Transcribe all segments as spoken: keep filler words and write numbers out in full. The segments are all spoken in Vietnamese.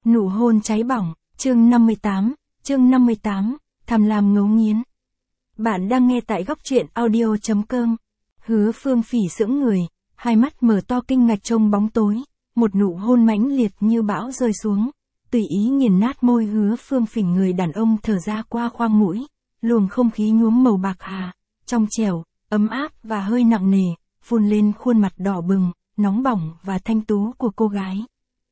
Nụ hôn cháy bỏng, chương năm mươi tám, chương năm mươi tám, tham lam ngấu nghiến. Bạn đang nghe tại góc truyện audio.com. Hứa Phương Phỉ sững người, hai mắt mở to kinh ngạc trông bóng tối, một nụ hôn mãnh liệt như bão rơi xuống, tùy ý nghiền nát môi Hứa Phương Phỉ. Người đàn ông thở ra qua khoang mũi, luồng không khí nhuốm màu bạc hà, trong trẻo, ấm áp và hơi nặng nề, phun lên khuôn mặt đỏ bừng, nóng bỏng và thanh tú của cô gái.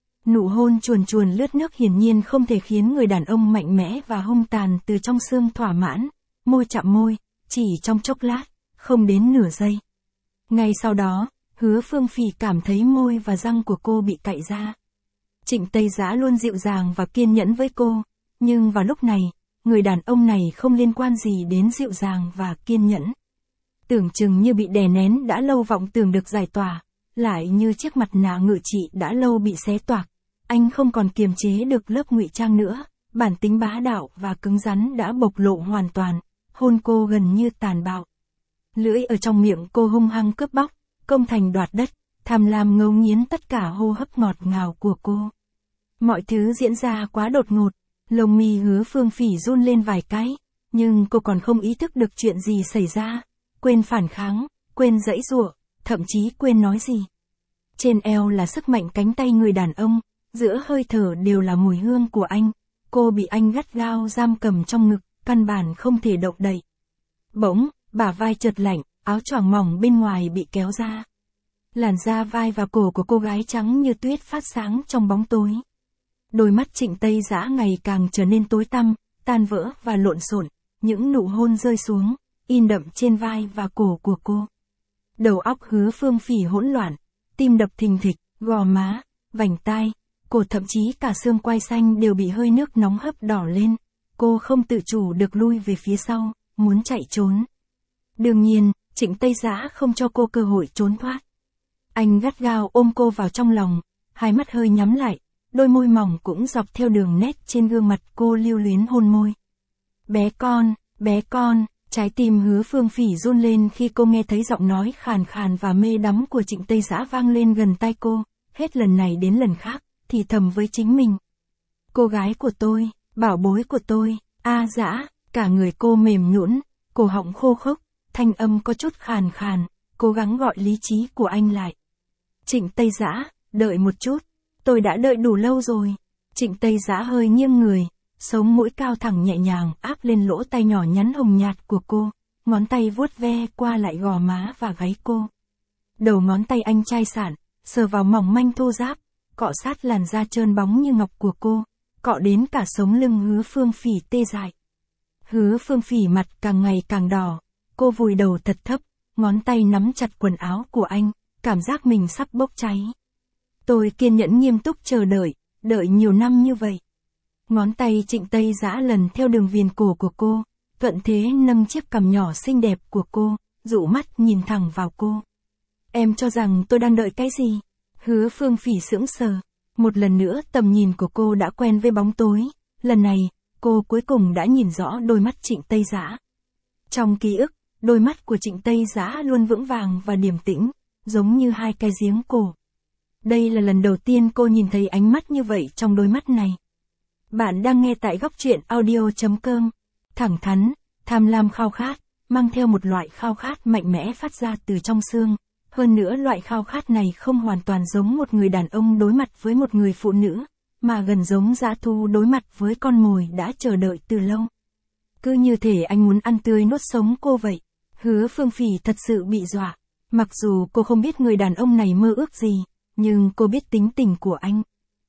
Nụ hôn chuồn chuồn lướt nước hiển nhiên không thể khiến người đàn ông mạnh mẽ và hung tàn từ trong xương thỏa mãn, môi chạm môi, chỉ trong chốc lát, không đến nửa giây. Ngay sau đó, Hứa Phương Phỉ cảm thấy môi và răng của cô bị cạy ra. Trịnh Tây Giã luôn dịu dàng và kiên nhẫn với cô, nhưng vào lúc này, người đàn ông này không liên quan gì đến dịu dàng và kiên nhẫn. Tưởng chừng như bị đè nén đã lâu vọng tưởng được giải tỏa, lại như chiếc mặt nạ ngự trị đã lâu bị xé toạc. Anh không còn kiềm chế được lớp ngụy trang nữa, bản tính bá đạo và cứng rắn đã bộc lộ hoàn toàn, hôn cô gần như tàn bạo. Lưỡi ở trong miệng cô hung hăng cướp bóc, công thành đoạt đất, tham lam ngấu nghiến tất cả hô hấp ngọt ngào của cô. Mọi thứ diễn ra quá đột ngột, lông mi Hứa Phương Phỉ run lên vài cái, nhưng cô còn không ý thức được chuyện gì xảy ra, quên phản kháng, quên giãy giụa, thậm chí quên nói gì. Trên eo là sức mạnh cánh tay người đàn ông, giữa hơi thở đều là mùi hương của anh, cô bị anh gắt gao giam cầm trong ngực, căn bản không thể động đậy. Bỗng, bả vai chợt lạnh, áo choàng mỏng bên ngoài bị kéo ra. Làn da vai và cổ của cô gái trắng như tuyết phát sáng trong bóng tối. Đôi mắt Trịnh Tây Giã ngày càng trở nên tối tăm, tan vỡ và lộn xộn, những nụ hôn rơi xuống, in đậm trên vai và cổ của cô. Đầu óc Hứa Phương Phỉ hỗn loạn, tim đập thình thịch, gò má, vành tai, cổ thậm chí cả xương quai xanh đều bị hơi nước nóng hấp đỏ lên, cô không tự chủ được lui về phía sau, muốn chạy trốn. Đương nhiên, Trịnh Tây Giã không cho cô cơ hội trốn thoát. Anh gắt gao ôm cô vào trong lòng, hai mắt hơi nhắm lại, đôi môi mỏng cũng dọc theo đường nét trên gương mặt cô lưu luyến hôn môi. Bé con, bé con, trái tim Hứa Phương Phỉ run lên khi cô nghe thấy giọng nói khàn khàn và mê đắm của Trịnh Tây Giã vang lên gần tai cô, hết lần này đến lần khác, thì thầm với chính mình. Cô gái của tôi, bảo bối của tôi, a Giã, cả người cô mềm nhũn, cổ họng khô khốc, thanh âm có chút khàn khàn, cố gắng gọi lý trí của anh lại. Trịnh Tây Giã, đợi một chút, tôi đã đợi đủ lâu rồi. Trịnh Tây Giã hơi nghiêng người, sống mũi cao thẳng nhẹ nhàng áp lên lỗ tay nhỏ nhắn hồng nhạt của cô, ngón tay vuốt ve qua lại gò má và gáy cô. Đầu ngón tay anh chai sạn, sờ vào mỏng manh thô ráp, cọ sát làn da trơn bóng như ngọc của cô, cọ đến cả sống lưng Hứa Phương Phỉ tê dại. Hứa Phương Phỉ mặt càng ngày càng đỏ, cô vùi đầu thật thấp, ngón tay nắm chặt quần áo của anh, cảm giác mình sắp bốc cháy. Tôi kiên nhẫn nghiêm túc chờ đợi, đợi nhiều năm như vậy. Ngón tay Trịnh Tây Giã lần theo đường viền cổ của cô, thuận thế nâng chiếc cằm nhỏ xinh đẹp của cô, dụ mắt nhìn thẳng vào cô. Em cho rằng tôi đang đợi cái gì? Hứa Phương Phỉ sững sờ. Một lần nữa tầm nhìn của cô đã quen với bóng tối, lần này, cô cuối cùng đã nhìn rõ đôi mắt Trịnh Tây Giã. Trong ký ức, đôi mắt của Trịnh Tây Giã luôn vững vàng và điềm tĩnh, giống như hai cái giếng cổ. Đây là lần đầu tiên cô nhìn thấy ánh mắt như vậy trong đôi mắt này. Bạn đang nghe tại góc truyện audio.com. Thẳng thắn, tham lam khao khát, mang theo một loại khao khát mạnh mẽ phát ra từ trong xương. Hơn nữa loại khao khát này không hoàn toàn giống một người đàn ông đối mặt với một người phụ nữ, mà gần giống dã thú đối mặt với con mồi đã chờ đợi từ lâu. Cứ như thể anh muốn ăn tươi nuốt sống cô vậy. Hứa Phương Phỉ thật sự bị dọa. Mặc dù cô không biết người đàn ông này mơ ước gì, nhưng cô biết tính tình của anh.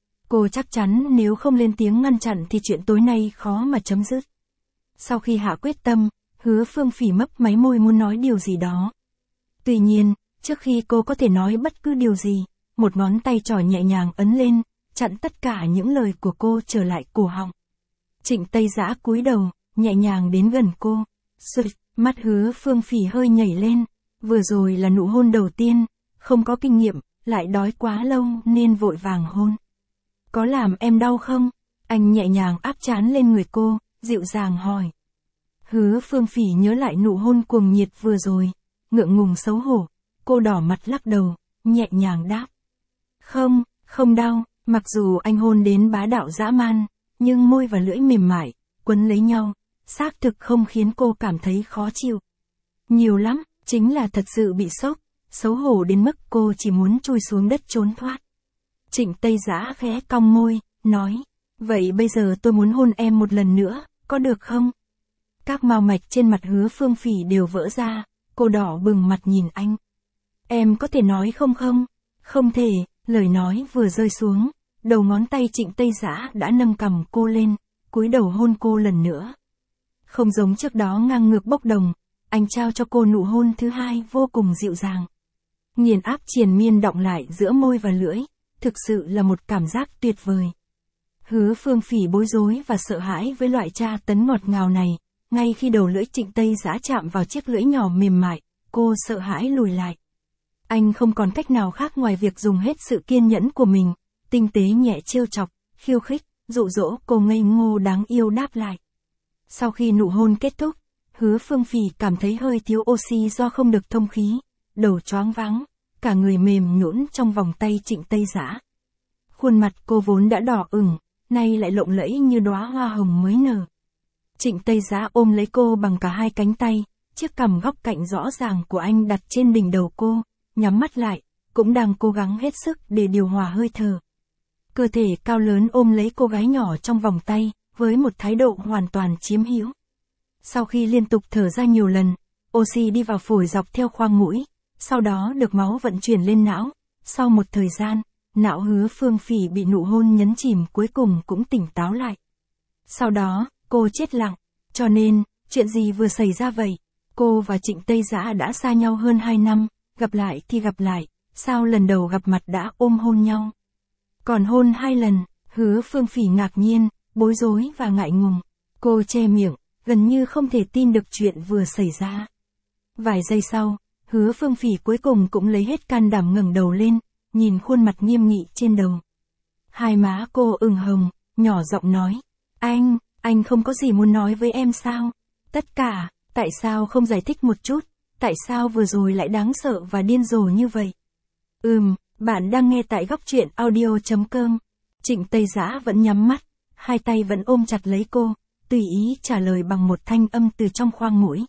Cô chắc chắn nếu không lên tiếng ngăn chặn thì chuyện tối nay khó mà chấm dứt. Sau khi hạ quyết tâm, Hứa Phương Phỉ mấp máy môi muốn nói điều gì đó. Tuy nhiên, trước khi cô có thể nói bất cứ điều gì, một ngón tay trỏ nhẹ nhàng ấn lên, chặn tất cả những lời của cô trở lại cổ họng. Trịnh Tây Giã cúi đầu, nhẹ nhàng đến gần cô. Sụt, mắt Hứa Phương Phỉ hơi nhảy lên. Vừa rồi là nụ hôn đầu tiên, không có kinh nghiệm, lại đói quá lâu nên vội vàng hôn. Có làm em đau không? Anh nhẹ nhàng áp trán lên người cô, dịu dàng hỏi. Hứa Phương Phỉ nhớ lại nụ hôn cuồng nhiệt vừa rồi, ngượng ngùng xấu hổ, cô đỏ mặt lắc đầu, nhẹ nhàng đáp. Không, không đau, Mặc dù anh hôn đến bá đạo dã man, nhưng môi và lưỡi mềm mại, quấn lấy nhau, xác thực không khiến cô cảm thấy khó chịu. Nhiều lắm, chính là thật sự bị sốc, xấu hổ đến mức cô chỉ muốn chui xuống đất trốn thoát. Trịnh Tây Giã khẽ cong môi, nói, vậy bây giờ tôi muốn hôn em một lần nữa, có được không? Các mao mạch trên mặt Hứa Phương Phỉ đều vỡ ra, cô đỏ bừng mặt nhìn anh. Em có thể nói không không? Không thể, lời nói vừa rơi xuống, đầu ngón tay Trịnh Tây Giã đã nâng cằm cô lên, cúi đầu hôn cô lần nữa. Không giống trước đó ngang ngược bốc đồng, anh trao cho cô nụ hôn thứ hai vô cùng dịu dàng. Nghiền áp triền miên đọng lại giữa môi và lưỡi, thực sự là một cảm giác tuyệt vời. Hứa Phương Phỉ bối rối và sợ hãi với loại tra tấn ngọt ngào này, ngay khi đầu lưỡi Trịnh Tây Giã chạm vào chiếc lưỡi nhỏ mềm mại, cô sợ hãi lùi lại. Anh không còn cách nào khác ngoài việc dùng hết sự kiên nhẫn của mình, tinh tế nhẹ trêu chọc, khiêu khích, dụ dỗ cô ngây ngô đáng yêu đáp lại. Sau khi nụ hôn kết thúc, Hứa Phương Phỉ cảm thấy hơi thiếu oxy do không được thông khí, đầu choáng váng, cả người mềm nhũn trong vòng tay Trịnh Tây Giã. Khuôn mặt cô vốn đã đỏ ửng, nay lại lộng lẫy như đóa hoa hồng mới nở. Trịnh Tây Giã ôm lấy cô bằng cả hai cánh tay, chiếc cằm góc cạnh rõ ràng của anh đặt trên đỉnh đầu cô, nhắm mắt lại, cũng đang cố gắng hết sức để điều hòa hơi thở. Cơ thể cao lớn ôm lấy cô gái nhỏ trong vòng tay, với một thái độ hoàn toàn chiếm hữu. Sau khi liên tục thở ra nhiều lần, oxy đi vào phổi dọc theo khoang mũi, sau đó được máu vận chuyển lên não. Sau một thời gian, não Hứa Phương Phỉ bị nụ hôn nhấn chìm cuối cùng cũng tỉnh táo lại. Sau đó, cô chết lặng, cho nên, chuyện gì vừa xảy ra vậy? Cô và Trịnh Tây Giã đã xa nhau hơn hai năm, gặp lại thì gặp lại, sao lần đầu gặp mặt đã ôm hôn nhau? Còn hôn hai lần, Hứa Phương Phỉ ngạc nhiên, bối rối và ngại ngùng. Cô che miệng, gần như không thể tin được chuyện vừa xảy ra. Vài giây sau, Hứa Phương Phỉ cuối cùng cũng lấy hết can đảm ngẩng đầu lên, nhìn khuôn mặt nghiêm nghị trên đầu. Hai má cô ửng hồng, nhỏ giọng nói, anh, anh không có gì muốn nói với em sao? Tất cả, tại sao không giải thích một chút? Tại sao vừa rồi lại đáng sợ và điên rồ như vậy? Ừm, bạn đang nghe tại góc truyện audio chấm com. Trịnh Tây Giã vẫn nhắm mắt, hai tay vẫn ôm chặt lấy cô, tùy ý trả lời bằng một thanh âm từ trong khoang mũi.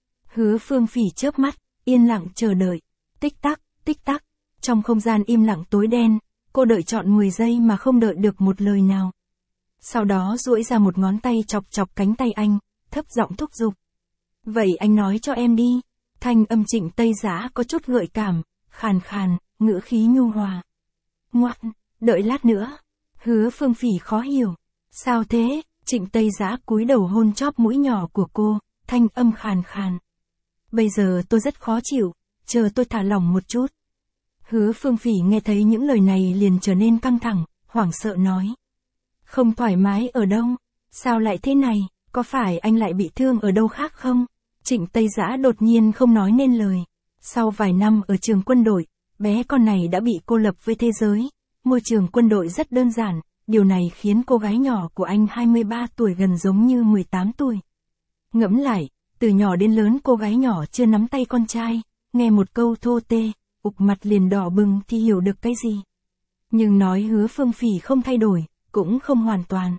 Hứa Phương Phỉ chớp mắt, yên lặng chờ đợi. Tích tắc, tích tắc, trong không gian im lặng tối đen, cô đợi trọn mười giây mà không đợi được một lời nào. Sau đó duỗi ra một ngón tay chọc chọc cánh tay anh, thấp giọng thúc giục. Vậy anh nói cho em đi. Thanh âm Trịnh Tây Giã có chút gợi cảm, khàn khàn, ngữ khí nhu hòa. Ngoan, đợi lát nữa. Hứa Phương Phỉ khó hiểu. Sao thế? Trịnh Tây Giã cúi đầu hôn chóp mũi nhỏ của cô, thanh âm khàn khàn. Bây giờ tôi rất khó chịu, chờ tôi thả lỏng một chút. Hứa Phương Phỉ nghe thấy những lời này liền trở nên căng thẳng, hoảng sợ nói. Không thoải mái ở đâu? Sao lại thế này? Có phải anh lại bị thương ở đâu khác không? Trịnh Tây Giã đột nhiên không nói nên lời. Sau vài năm ở trường quân đội, bé con này đã bị cô lập với thế giới. Môi trường quân đội rất đơn giản, điều này khiến cô gái nhỏ của anh hai mươi ba tuổi gần giống như mười tám tuổi. Ngẫm lại, từ nhỏ đến lớn cô gái nhỏ chưa nắm tay con trai, nghe một câu thô tê, ục mặt liền đỏ bừng thì hiểu được cái gì. Nhưng nói Hứa Phương Phỉ không thay đổi, cũng không hoàn toàn.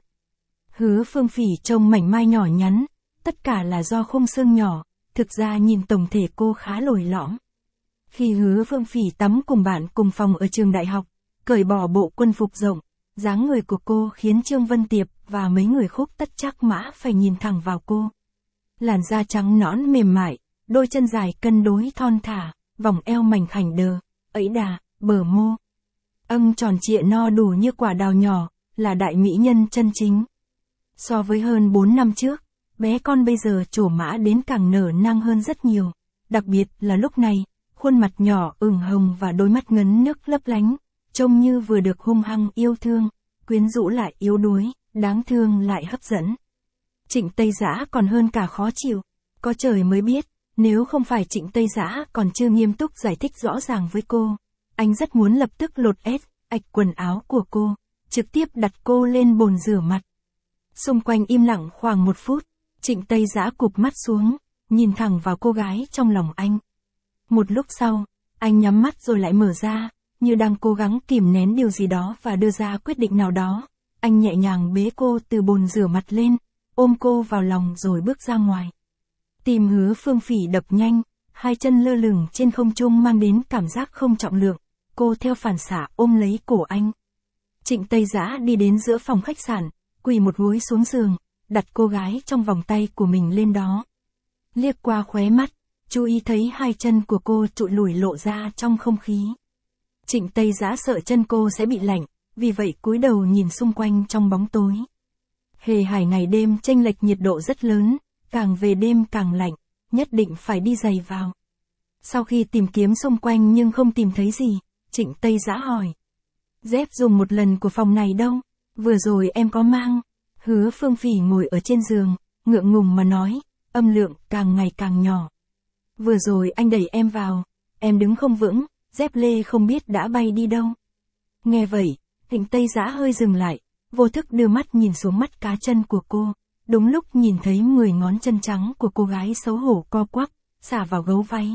Hứa Phương Phỉ trông mảnh mai nhỏ nhắn, tất cả là do khung xương nhỏ, thực ra nhìn tổng thể cô khá lồi lõm. Khi Hứa Phương Phỉ tắm cùng bạn cùng phòng ở trường đại học, cởi bỏ bộ quân phục rộng, dáng người của cô khiến Trương Vân Tiệp và mấy người khúc tất trắc mã phải nhìn thẳng vào cô. Làn da trắng nõn mềm mại, đôi chân dài cân đối thon thả, vòng eo mảnh khảnh đờ, ấy đà, bờ mô. Âng tròn trịa no đủ như quả đào nhỏ, là đại mỹ nhân chân chính. So với hơn bốn năm trước, bé con bây giờ trổ mã đến càng nở nang hơn rất nhiều. Đặc biệt là lúc này, khuôn mặt nhỏ ửng hồng và đôi mắt ngấn nước lấp lánh, trông như vừa được hung hăng yêu thương, quyến rũ lại yếu đuối, đáng thương lại hấp dẫn. Trịnh Tây Giã còn hơn cả khó chịu, có trời mới biết, nếu không phải Trịnh Tây Giã còn chưa nghiêm túc giải thích rõ ràng với cô, anh rất muốn lập tức lột ét, ạch quần áo của cô, trực tiếp đặt cô lên bồn rửa mặt. Xung quanh im lặng khoảng một phút, Trịnh Tây Giã cụp mắt xuống, nhìn thẳng vào cô gái trong lòng anh. Một lúc sau, anh nhắm mắt rồi lại mở ra, như đang cố gắng kìm nén điều gì đó và đưa ra quyết định nào đó. Anh nhẹ nhàng bế cô từ bồn rửa mặt lên, ôm cô vào lòng rồi bước ra ngoài. Tim Hứa Phương Phỉ đập nhanh, hai chân lơ lửng trên không trung mang đến cảm giác không trọng lượng. Cô theo phản xạ ôm lấy cổ anh. Trịnh Tây Giã đi đến giữa phòng khách sạn, quỳ một gối xuống giường, đặt cô gái trong vòng tay của mình lên đó. Liếc qua khóe mắt, chú ý thấy hai chân của cô trụi lủi lộ ra trong không khí. Trịnh Tây Giã sợ chân cô sẽ bị lạnh, vì vậy cúi đầu nhìn xung quanh trong bóng tối. Hề Hải ngày đêm chênh lệch nhiệt độ rất lớn, càng về đêm càng lạnh, nhất định phải đi giày vào. Sau khi tìm kiếm xung quanh nhưng không tìm thấy gì, Trịnh Tây Giã hỏi. Dép dùng một lần của phòng này đâu? Vừa rồi em có mang. Hứa Phương Phỉ ngồi ở trên giường, ngượng ngùng mà nói, âm lượng càng ngày càng nhỏ. Vừa rồi anh đẩy em vào, em đứng không vững, dép lê không biết đã bay đi đâu. Nghe vậy, Trịnh Tây Giã hơi dừng lại, vô thức đưa mắt nhìn xuống mắt cá chân của cô. Đúng lúc nhìn thấy mười ngón chân trắng của cô gái xấu hổ co quắp, xả vào gấu váy.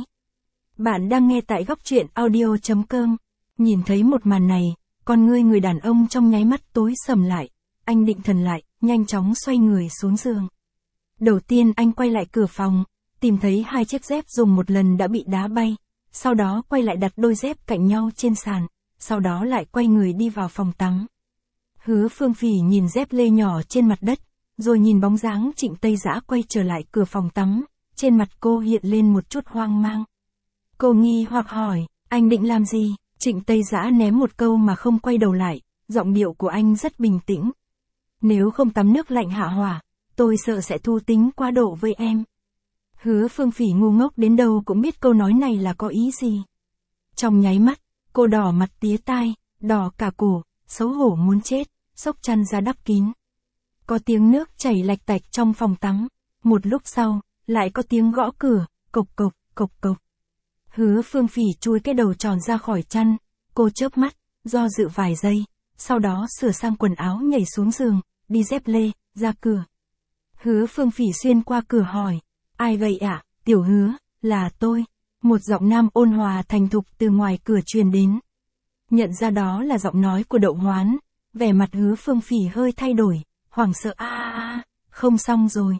Bạn đang nghe tại góc truyện audio chấm com. Nhìn thấy một màn này, con ngươi người đàn ông trong nháy mắt tối sầm lại. Anh định thần lại, nhanh chóng xoay người xuống giường. Đầu tiên anh quay lại cửa phòng, tìm thấy hai chiếc dép dùng một lần đã bị đá bay. Sau đó quay lại đặt đôi dép cạnh nhau trên sàn. Sau đó lại quay người đi vào phòng tắm. Hứa Phương Phỉ nhìn dép lê nhỏ trên mặt đất, rồi nhìn bóng dáng Trịnh Tây Giã quay trở lại cửa phòng tắm. Trên mặt cô hiện lên một chút hoang mang. Cô nghi hoặc hỏi, anh định làm gì? Trịnh Tây Giã ném một câu mà không quay đầu lại, giọng điệu của anh rất bình tĩnh. Nếu không tắm nước lạnh hạ hỏa, tôi sợ sẽ thu tính quá độ với em. Hứa Phương Phỉ ngu ngốc đến đâu cũng biết câu nói này là có ý gì. Trong nháy mắt, cô đỏ mặt tía tai, đỏ cả cổ, xấu hổ muốn chết, xốc chăn ra đắp kín. Có tiếng nước chảy lạch tạch trong phòng tắm. Một lúc sau, lại có tiếng gõ cửa, cộc cộc, cộc cộc. Hứa Phương Phỉ chui cái đầu tròn ra khỏi chăn, cô chớp mắt, do dự vài giây, sau đó sửa sang quần áo nhảy xuống giường, đi dép lê, ra cửa. Hứa Phương Phỉ xuyên qua cửa hỏi, ai vậy ạ? À? Tiểu Hứa, là tôi. Một giọng nam ôn hòa thành thục từ ngoài cửa truyền đến. Nhận ra đó là giọng nói của Đậu Hoán, vẻ mặt Hứa Phương Phỉ hơi thay đổi, hoảng sợ a a a, không xong rồi.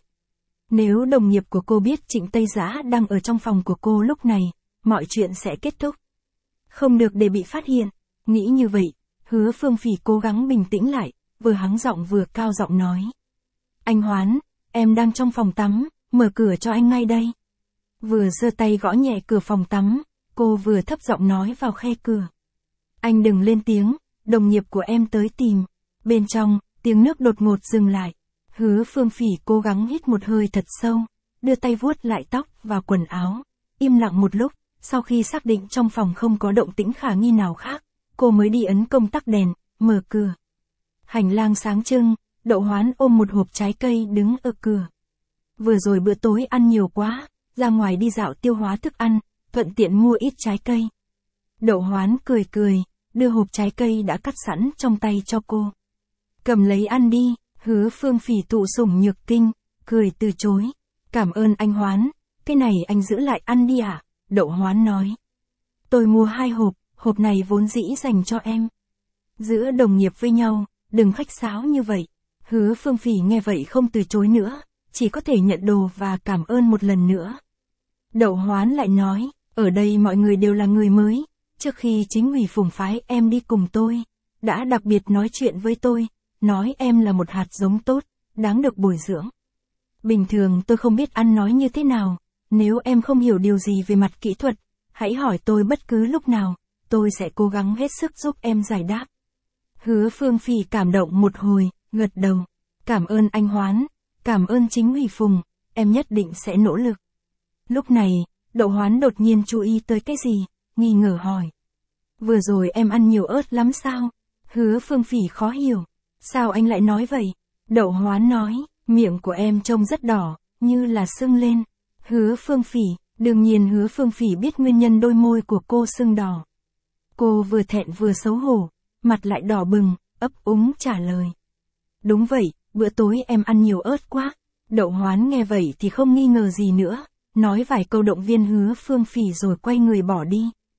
Nếu đồng nghiệp của cô biết Trịnh Tây Giã đang ở trong phòng của cô lúc này, mọi chuyện sẽ kết thúc. Không được để bị phát hiện. Nghĩ như vậy, Hứa Phương Phỉ cố gắng bình tĩnh lại, vừa hắng giọng vừa cao giọng nói. Anh Hoán, em đang trong phòng tắm, mở cửa cho anh ngay đây. Vừa giơ tay gõ nhẹ cửa phòng tắm, cô vừa thấp giọng nói vào khe cửa. Anh đừng lên tiếng, đồng nghiệp của em tới tìm. Bên trong, tiếng nước đột ngột dừng lại. Hứa Phương Phỉ cố gắng hít một hơi thật sâu, đưa tay vuốt lại tóc và quần áo. Im lặng một lúc, sau khi xác định trong phòng không có động tĩnh khả nghi nào khác, cô mới đi ấn công tắc đèn, mở cửa. Hành lang sáng trưng, Đậu Hoán ôm một hộp trái cây đứng ở cửa. Vừa rồi bữa tối ăn nhiều quá, ra ngoài đi dạo tiêu hóa thức ăn, thuận tiện mua ít trái cây. Đậu Hoán cười cười, đưa hộp trái cây đã cắt sẵn trong tay cho cô. Cầm lấy ăn đi. Hứa Phương Phỉ thụ sủng nhược kinh, cười từ chối. Cảm ơn anh Hoán, cái này anh giữ lại ăn đi à? Đậu Hoán nói. Tôi mua hai hộp, hộp này vốn dĩ dành cho em. Giữa đồng nghiệp với nhau, đừng khách sáo như vậy. Hứa Phương Phỉ nghe vậy không từ chối nữa, chỉ có thể nhận đồ và cảm ơn một lần nữa. Đậu Hoán lại nói, ở đây mọi người đều là người mới, trước khi chính ủy phùng phái em đi cùng tôi, đã đặc biệt nói chuyện với tôi, nói em là một hạt giống tốt, đáng được bồi dưỡng. Bình thường tôi không biết ăn nói như thế nào, nếu em không hiểu điều gì về mặt kỹ thuật, hãy hỏi tôi bất cứ lúc nào, tôi sẽ cố gắng hết sức giúp em giải đáp. Hứa Phương Phỉ cảm động một hồi, gật đầu. Cảm ơn anh Hoán, cảm ơn chính ủy Phùng, em nhất định sẽ nỗ lực. Lúc này, Đậu Hoán đột nhiên chú ý tới cái gì, nghi ngờ hỏi. Vừa rồi em ăn nhiều ớt lắm sao? Hứa Phương Phỉ khó hiểu. Sao anh lại nói vậy? Đậu Hoán nói, miệng của em trông rất đỏ, như là sưng lên. Hứa Phương Phỉ, đương nhiên Hứa Phương Phỉ biết nguyên nhân đôi môi của cô sưng đỏ. Cô vừa thẹn vừa xấu hổ, mặt lại đỏ bừng, ấp úng trả lời. Đúng vậy, bữa tối em ăn nhiều ớt quá. Đậu Hoán nghe vậy thì không nghi ngờ gì nữa, nói vài câu động viên Hứa Phương Phỉ rồi quay người bỏ đi.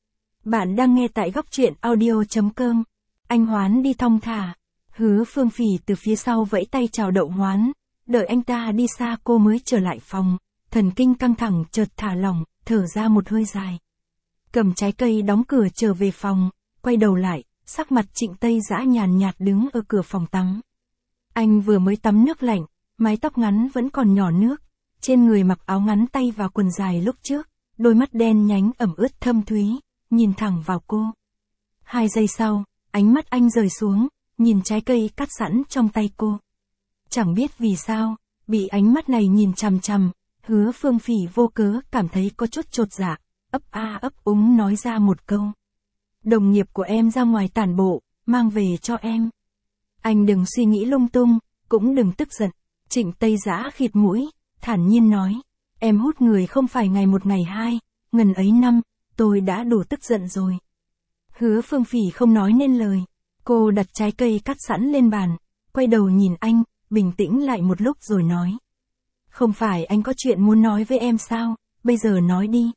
Bạn đang nghe tại góc truyện audio.com. Anh Hoán đi thong thả. Hứa Phương Phỉ từ phía sau vẫy tay chào Đậu Hoán. Đợi anh ta đi xa cô mới trở lại phòng. Thần kinh căng thẳng chợt thả lỏng, thở ra một hơi dài. Cầm trái cây đóng cửa trở về phòng, quay đầu lại, sắc mặt Trịnh Tây Dã nhàn nhạt đứng ở cửa phòng tắm. Anh vừa mới tắm nước lạnh, mái tóc ngắn vẫn còn nhỏ nước, trên người mặc áo ngắn tay và quần dài lúc trước, đôi mắt đen nhánh ẩm ướt thâm thúy, nhìn thẳng vào cô. Hai giây sau, ánh mắt anh rời xuống, nhìn trái cây cắt sẵn trong tay cô. Chẳng biết vì sao, bị ánh mắt này nhìn chằm chằm, Hứa Phương Phỉ vô cớ cảm thấy có chút chột dạ, ấp a ấp úng nói ra một câu. Đồng nghiệp của em ra ngoài tản bộ, mang về cho em. Anh đừng suy nghĩ lung tung, cũng đừng tức giận. Trịnh Tây Dã khịt mũi, thản nhiên nói. Em hút người không phải ngày một ngày hai, ngần ấy năm, tôi đã đủ tức giận rồi. Hứa Phương Phỉ không nói nên lời. Cô đặt trái cây cắt sẵn lên bàn, quay đầu nhìn anh, bình tĩnh lại một lúc rồi nói. Không phải anh có chuyện muốn nói với em sao, bây giờ nói đi.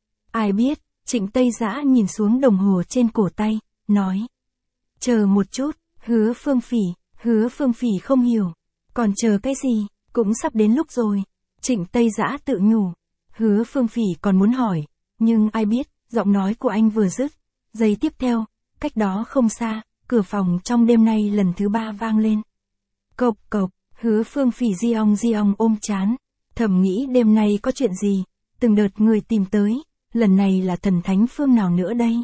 Ai biết, Trịnh Tây Dã nhìn xuống đồng hồ trên cổ tay, nói. Chờ một chút, Hứa Phương Phỉ, Hứa Phương Phỉ không hiểu. Còn chờ cái gì, cũng sắp đến lúc rồi. Trịnh Tây Dã tự nhủ. Hứa Phương Phỉ còn muốn hỏi, nhưng ai biết, giọng nói của anh vừa dứt. Giây tiếp theo, cách đó không xa, cửa phòng trong đêm nay lần thứ ba vang lên. Cộc cộc, Hứa Phương Phỉ di ong di ong ôm chán. Thầm nghĩ đêm nay có chuyện gì, từng đợt người tìm tới, lần này là thần thánh phương nào nữa đây?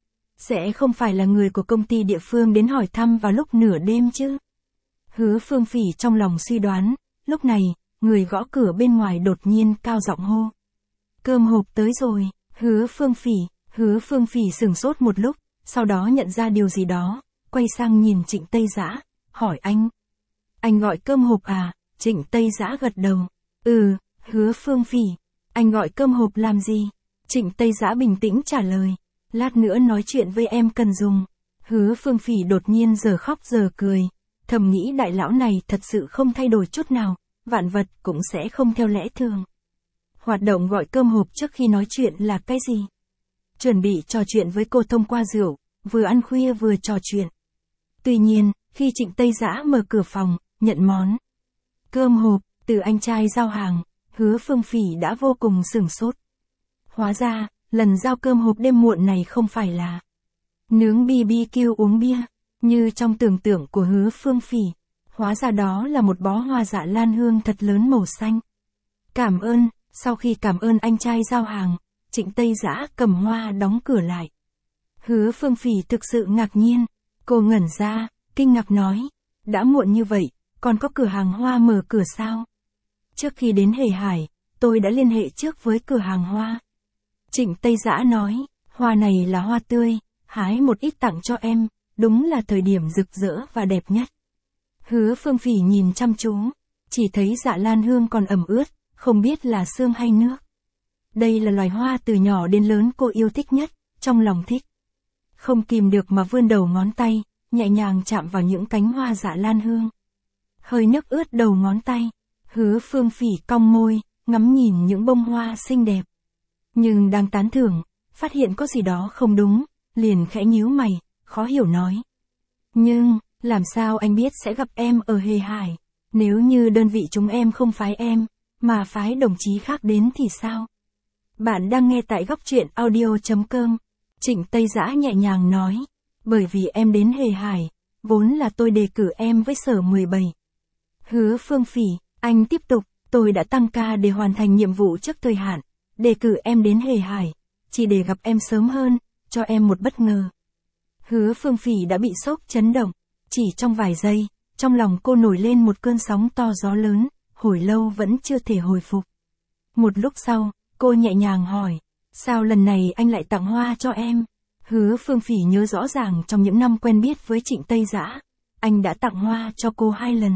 Sẽ không phải là người của công ty địa phương đến hỏi thăm vào lúc nửa đêm chứ? Hứa Phương Phỉ trong lòng suy đoán, lúc này, người gõ cửa bên ngoài đột nhiên cao giọng hô. Cơm hộp tới rồi, Hứa Phương Phỉ, Hứa Phương Phỉ sửng sốt một lúc, sau đó nhận ra điều gì đó, quay sang nhìn Trịnh Tây Dã, hỏi anh. Anh gọi cơm hộp à? Trịnh Tây Dã gật đầu. Ừ, Hứa Phương Phỉ, anh gọi cơm hộp làm gì? Trịnh Tây Dã bình tĩnh trả lời. Lát nữa nói chuyện với em cần dùng. Hứa Phương Phỉ đột nhiên giờ khóc giờ cười. Thầm nghĩ đại lão này thật sự không thay đổi chút nào, vạn vật cũng sẽ không theo lẽ thường. Hoạt động gọi cơm hộp trước khi nói chuyện là cái gì? Chuẩn bị trò chuyện với cô thông qua rượu, vừa ăn khuya vừa trò chuyện. Tuy nhiên, khi Trịnh Tây Dã mở cửa phòng, nhận món cơm hộp từ anh trai giao hàng, Hứa Phương Phỉ đã vô cùng sửng sốt. Hóa ra, lần giao cơm hộp đêm muộn này không phải là nướng bi bi kiu uống bia, như trong tưởng tượng của Hứa Phương Phỉ. Hóa ra đó là một bó hoa dạ lan hương thật lớn màu xanh. Cảm ơn, sau khi cảm ơn anh trai giao hàng, Trịnh Tây Dã cầm hoa đóng cửa lại. Hứa Phương Phỉ thực sự ngạc nhiên, cô ngẩn ra, kinh ngạc nói, đã muộn như vậy, còn có cửa hàng hoa mở cửa sao? Trước khi đến Hề Hải, tôi đã liên hệ trước với cửa hàng hoa. Trịnh Tây Dã nói, hoa này là hoa tươi, hái một ít tặng cho em, đúng là thời điểm rực rỡ và đẹp nhất. Hứa Phương Phỉ nhìn chăm chú, chỉ thấy dạ lan hương còn ẩm ướt, không biết là sương hay nước. Đây là loài hoa từ nhỏ đến lớn cô yêu thích nhất, trong lòng thích. Không kìm được mà vươn đầu ngón tay, nhẹ nhàng chạm vào những cánh hoa dạ lan hương. Hơi nước ướt đầu ngón tay, Hứa Phương Phỉ cong môi, ngắm nhìn những bông hoa xinh đẹp. Nhưng đang tán thưởng, phát hiện có gì đó không đúng, liền khẽ nhíu mày, khó hiểu nói. Nhưng, làm sao anh biết sẽ gặp em ở Hề Hải? Nếu như đơn vị chúng em không phái em, mà phái đồng chí khác đến thì sao? Bạn đang nghe tại góc truyện audio.com. Trịnh Tây Dã nhẹ nhàng nói. Bởi vì em đến Hề Hải, vốn là tôi đề cử em với sở mười bảy. Hứa Phương Phỉ, anh tiếp tục, tôi đã tăng ca để hoàn thành nhiệm vụ trước thời hạn. Đề cử em đến Hề Hải, chỉ để gặp em sớm hơn, cho em một bất ngờ. Hứa Phương Phỉ đã bị sốc chấn động, chỉ trong vài giây, trong lòng cô nổi lên một cơn sóng to gió lớn, hồi lâu vẫn chưa thể hồi phục. Một lúc sau, cô nhẹ nhàng hỏi, sao lần này anh lại tặng hoa cho em? Hứa Phương Phỉ nhớ rõ ràng trong những năm quen biết với Trịnh Tây Dã, anh đã tặng hoa cho cô hai lần.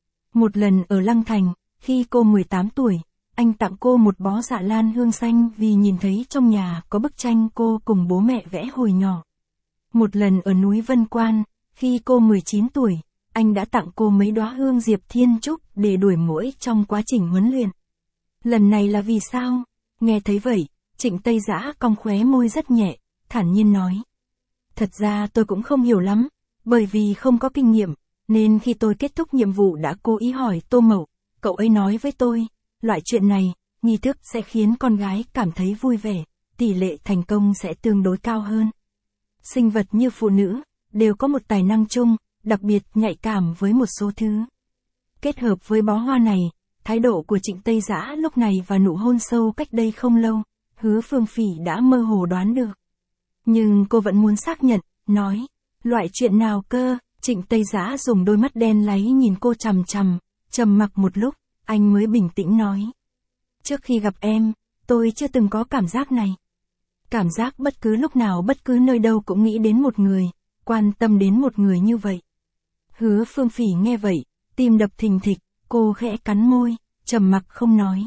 Một lần ở Lăng Thành, khi cô mười tám tuổi, anh tặng cô một bó dạ lan hương xanh vì nhìn thấy trong nhà có bức tranh cô cùng bố mẹ vẽ hồi nhỏ. Một lần ở núi Vân Quan, khi cô mười chín tuổi, anh đã tặng cô mấy đóa hương diệp thiên trúc để đuổi muỗi trong quá trình huấn luyện. Lần này là vì sao? Nghe thấy vậy, Trịnh Tây Dã cong khóe môi rất nhẹ, thản nhiên nói. Thật ra tôi cũng không hiểu lắm, bởi vì không có kinh nghiệm, nên khi tôi kết thúc nhiệm vụ đã cố ý hỏi Tô Mậu, cậu ấy nói với tôi, loại chuyện này, nghi thức sẽ khiến con gái cảm thấy vui vẻ, tỷ lệ thành công sẽ tương đối cao hơn. Sinh vật như phụ nữ, đều có một tài năng chung, đặc biệt nhạy cảm với một số thứ. Kết hợp với bó hoa này, thái độ của Trịnh Tây Giã lúc này và nụ hôn sâu cách đây không lâu, Hứa Phương Phỉ đã mơ hồ đoán được. Nhưng cô vẫn muốn xác nhận, nói, loại chuyện nào cơ? Trịnh Tây Giã dùng đôi mắt đen láy nhìn cô chằm chằm, trầm mặc một lúc, anh mới bình tĩnh nói. Trước khi gặp em, tôi chưa từng có cảm giác này. Cảm giác bất cứ lúc nào bất cứ nơi đâu cũng nghĩ đến một người, quan tâm đến một người như vậy. Hứa Phương Phỉ nghe vậy, tim đập thình thịch, cô khẽ cắn môi, trầm mặc không nói.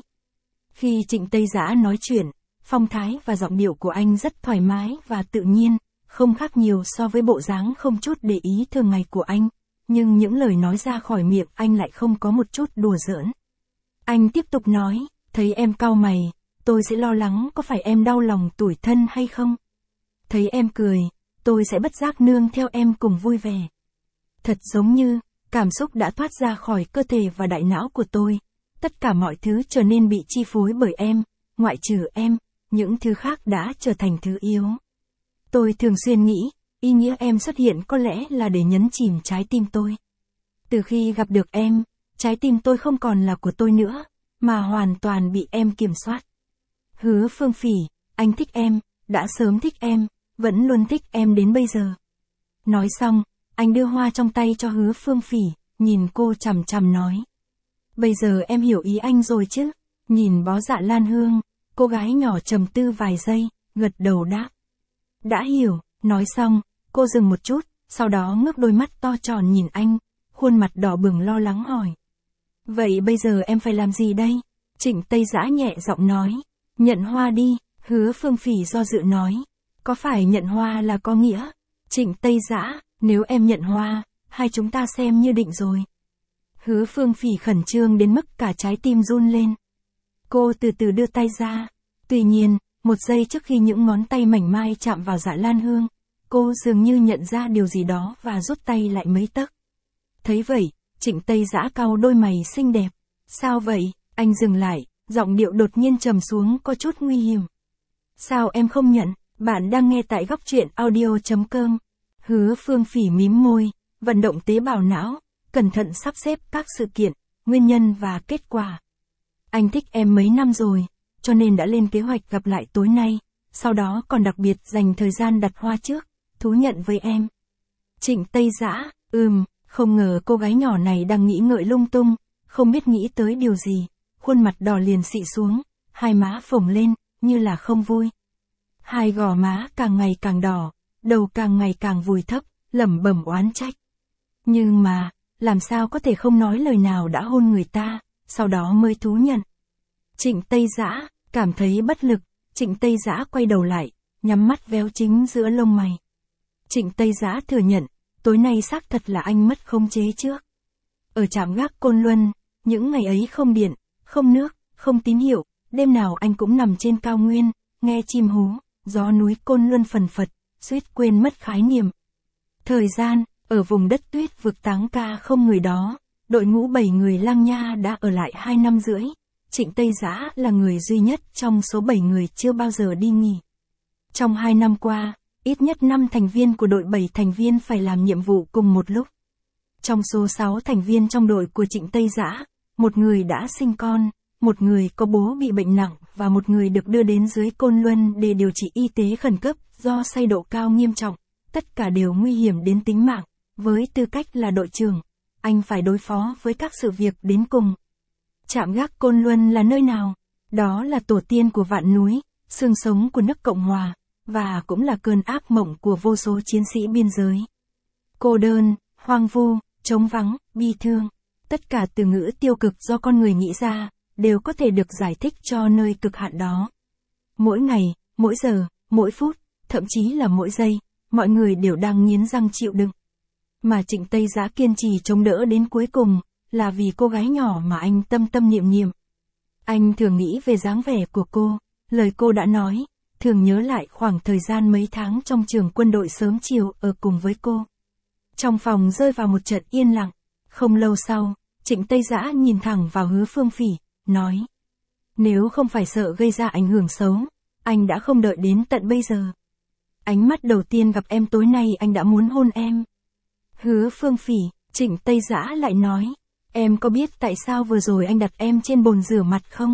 Khi Trịnh Tây Giã nói chuyện, phong thái và giọng điệu của anh rất thoải mái và tự nhiên, không khác nhiều so với bộ dáng không chút để ý thường ngày của anh, nhưng những lời nói ra khỏi miệng anh lại không có một chút đùa giỡn. Anh tiếp tục nói, thấy em cau mày, tôi sẽ lo lắng có phải em đau lòng tủi thân hay không? Thấy em cười, tôi sẽ bất giác nương theo em cùng vui vẻ. Thật giống như, cảm xúc đã thoát ra khỏi cơ thể và đại não của tôi, tất cả mọi thứ trở nên bị chi phối bởi em, ngoại trừ em, những thứ khác đã trở thành thứ yếu. Tôi thường xuyên nghĩ, ý nghĩa em xuất hiện có lẽ là để nhấn chìm trái tim tôi. Từ khi gặp được em, trái tim tôi không còn là của tôi nữa, mà hoàn toàn bị em kiểm soát. Hứa Phương Phỉ, anh thích em, đã sớm thích em, vẫn luôn thích em đến bây giờ. Nói xong, anh đưa hoa trong tay cho Hứa Phương Phỉ, nhìn cô chằm chằm nói. Bây giờ em hiểu ý anh rồi chứ? Nhìn bó dạ lan hương, cô gái nhỏ trầm tư vài giây, gật đầu đáp. Đã hiểu, nói xong, cô dừng một chút, sau đó ngước đôi mắt to tròn nhìn anh, khuôn mặt đỏ bừng lo lắng hỏi. Vậy bây giờ em phải làm gì đây? Trịnh Tây Giã nhẹ giọng nói. Nhận hoa đi, Hứa Phương Phỉ do dự nói. Có phải nhận hoa là có nghĩa? Trịnh Tây Giã, nếu em nhận hoa, hai chúng ta xem như định rồi. Hứa Phương Phỉ khẩn trương đến mức cả trái tim run lên. Cô từ từ đưa tay ra. Tuy nhiên, một giây trước khi những ngón tay mảnh mai chạm vào dạ lan hương, cô dường như nhận ra điều gì đó và rút tay lại mấy tấc. Thấy vậy, Trịnh Tây Giã cau đôi mày xinh đẹp. Sao vậy? Anh dừng lại, giọng điệu đột nhiên trầm xuống có chút nguy hiểm. Sao em không nhận? Bạn đang nghe tại góc truyện audio chấm com. Hứa Phương Phỉ mím môi, vận động tế bào não, cẩn thận sắp xếp các sự kiện, nguyên nhân và kết quả. Anh thích em mấy năm rồi, cho nên đã lên kế hoạch gặp lại tối nay, sau đó còn đặc biệt dành thời gian đặt hoa trước, thú nhận với em. Trịnh Tây Giã, ừm, không ngờ cô gái nhỏ này đang nghĩ ngợi lung tung, không biết nghĩ tới điều gì, khuôn mặt đỏ liền xị xuống, hai má phồng lên, như là không vui. Hai gò má càng ngày càng đỏ, đầu càng ngày càng vùi thấp, lẩm bẩm oán trách. Nhưng mà, làm sao có thể không nói lời nào đã hôn người ta, sau đó mới thú nhận. Trịnh Tây Giã, cảm thấy bất lực, Trịnh Tây Giã quay đầu lại, nhắm mắt véo chính giữa lông mày. Trịnh Tây Giã thừa nhận, tối nay xác thật là anh mất khống chế trước. Ở trạm gác Côn Luân, những ngày ấy không điện, không nước, không tín hiệu, đêm nào anh cũng nằm trên cao nguyên, nghe chim hú, gió núi Côn Luân phần phật, suýt quên mất khái niệm. Thời gian, ở vùng đất tuyết vực Táng Ca không người đó, đội ngũ bảy người Lang Nha đã ở lại hai năm rưỡi. Trịnh Tây Giã là người duy nhất trong số bảy người chưa bao giờ đi nghỉ. Trong hai năm qua, ít nhất năm thành viên của đội bảy thành viên phải làm nhiệm vụ cùng một lúc. Trong số sáu thành viên trong đội của Trịnh Tây Giã, một người đã sinh con, một người có bố bị bệnh nặng và một người được đưa đến dưới Côn Luân để điều trị y tế khẩn cấp do say độ cao nghiêm trọng, tất cả đều nguy hiểm đến tính mạng. Với tư cách là đội trưởng, anh phải đối phó với các sự việc đến cùng. Trạm gác Côn Luân là nơi nào? Đó là tổ tiên của vạn núi, xương sống của nước Cộng Hòa, và cũng là cơn ác mộng của vô số chiến sĩ biên giới. Cô đơn, hoang vu, trống vắng, bi thương, tất cả từ ngữ tiêu cực do con người nghĩ ra, đều có thể được giải thích cho nơi cực hạn đó. Mỗi ngày, mỗi giờ, mỗi phút, thậm chí là mỗi giây, mọi người đều đang nghiến răng chịu đựng. Mà Trịnh Tây Giã kiên trì chống đỡ đến cuối cùng, là vì cô gái nhỏ mà anh tâm tâm niệm niệm. Anh thường nghĩ về dáng vẻ của cô, lời cô đã nói, thường nhớ lại khoảng thời gian mấy tháng trong trường quân đội sớm chiều ở cùng với cô. Trong phòng rơi vào một trận yên lặng. Không lâu sau, Trịnh Tây Dã nhìn thẳng vào Hứa Phương Phỉ, nói. Nếu không phải sợ gây ra ảnh hưởng xấu, anh đã không đợi đến tận bây giờ. Ánh mắt đầu tiên gặp em tối nay anh đã muốn hôn em. Hứa Phương Phỉ, Trịnh Tây Dã lại nói. Em có biết tại sao vừa rồi anh đặt em trên bồn rửa mặt không?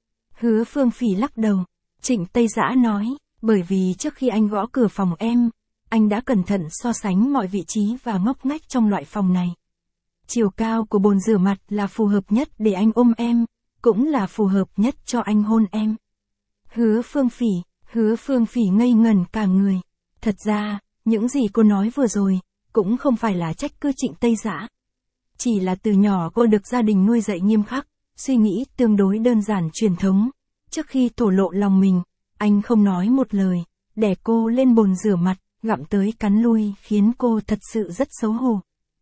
Hứa Phương Phỉ lắc đầu. Trịnh Tây Dã nói, bởi vì trước khi anh gõ cửa phòng em, anh đã cẩn thận so sánh mọi vị trí và ngóc ngách trong loại phòng này. Chiều cao của bồn rửa mặt là phù hợp nhất để anh ôm em, cũng là phù hợp nhất cho anh hôn em. Hứa Phương Phỉ, Hứa Phương Phỉ ngây ngẩn cả người. Thật ra, những gì cô nói vừa rồi, cũng không phải là trách cứ Trịnh Tây Dã. Chỉ là từ nhỏ cô được gia đình nuôi dạy nghiêm khắc, suy nghĩ tương đối đơn giản truyền thống. Trước khi thổ lộ lòng mình, anh không nói một lời, đè cô lên bồn rửa mặt, gặm tới cắn lui khiến cô thật sự rất xấu hổ.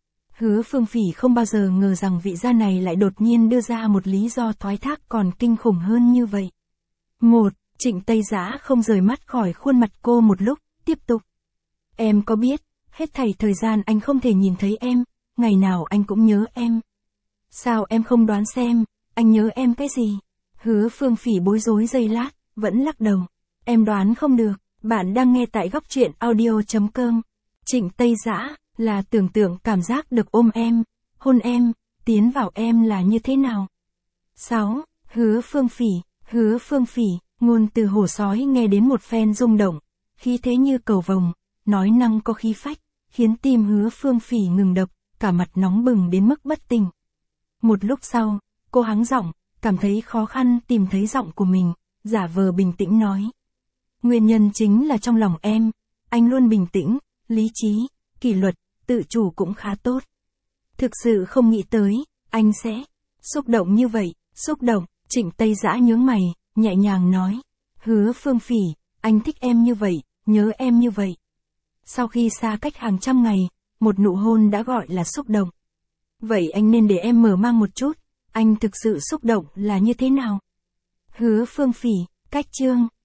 Hứa Phương Phỉ không bao giờ ngờ rằng vị gia này lại đột nhiên đưa ra một lý do thoái thác còn kinh khủng hơn như vậy. Một, Trịnh Tây Dã không rời mắt khỏi khuôn mặt cô một lúc, tiếp tục. Em có biết, hết thảy thời gian anh không thể nhìn thấy em, ngày nào anh cũng nhớ em. Sao em không đoán xem, anh nhớ em cái gì? Hứa Phương Phỉ bối rối giây lát, vẫn lắc đầu. Em đoán không được, bạn đang nghe tại góc truyện audio chấm com. Trịnh Tây Dã, là tưởng tượng cảm giác được ôm em, hôn em, tiến vào em là như thế nào? sáu. Hứa Phương Phỉ, Hứa Phương Phỉ, ngôn từ hổ sói nghe đến một phen rung động, khí thế như cầu vồng, nói năng có khí phách, khiến tim Hứa Phương Phỉ ngừng đập, cả mặt nóng bừng đến mức bất tỉnh. Một lúc sau, cô hắng giọng, cảm thấy khó khăn tìm thấy giọng của mình, giả vờ bình tĩnh nói. Nguyên nhân chính là trong lòng em, anh luôn bình tĩnh, lý trí, kỷ luật, tự chủ cũng khá tốt. Thực sự không nghĩ tới, anh sẽ xúc động như vậy, xúc động. Trịnh Tây Dã nhướng mày, nhẹ nhàng nói. Hứa Phương Phỉ, anh thích em như vậy, nhớ em như vậy. Sau khi xa cách hàng trăm ngày, một nụ hôn đã gọi là xúc động. Vậy anh nên để em mở mang một chút, anh thực sự xúc động là như thế nào? Hứa Phương Phỉ, cách chương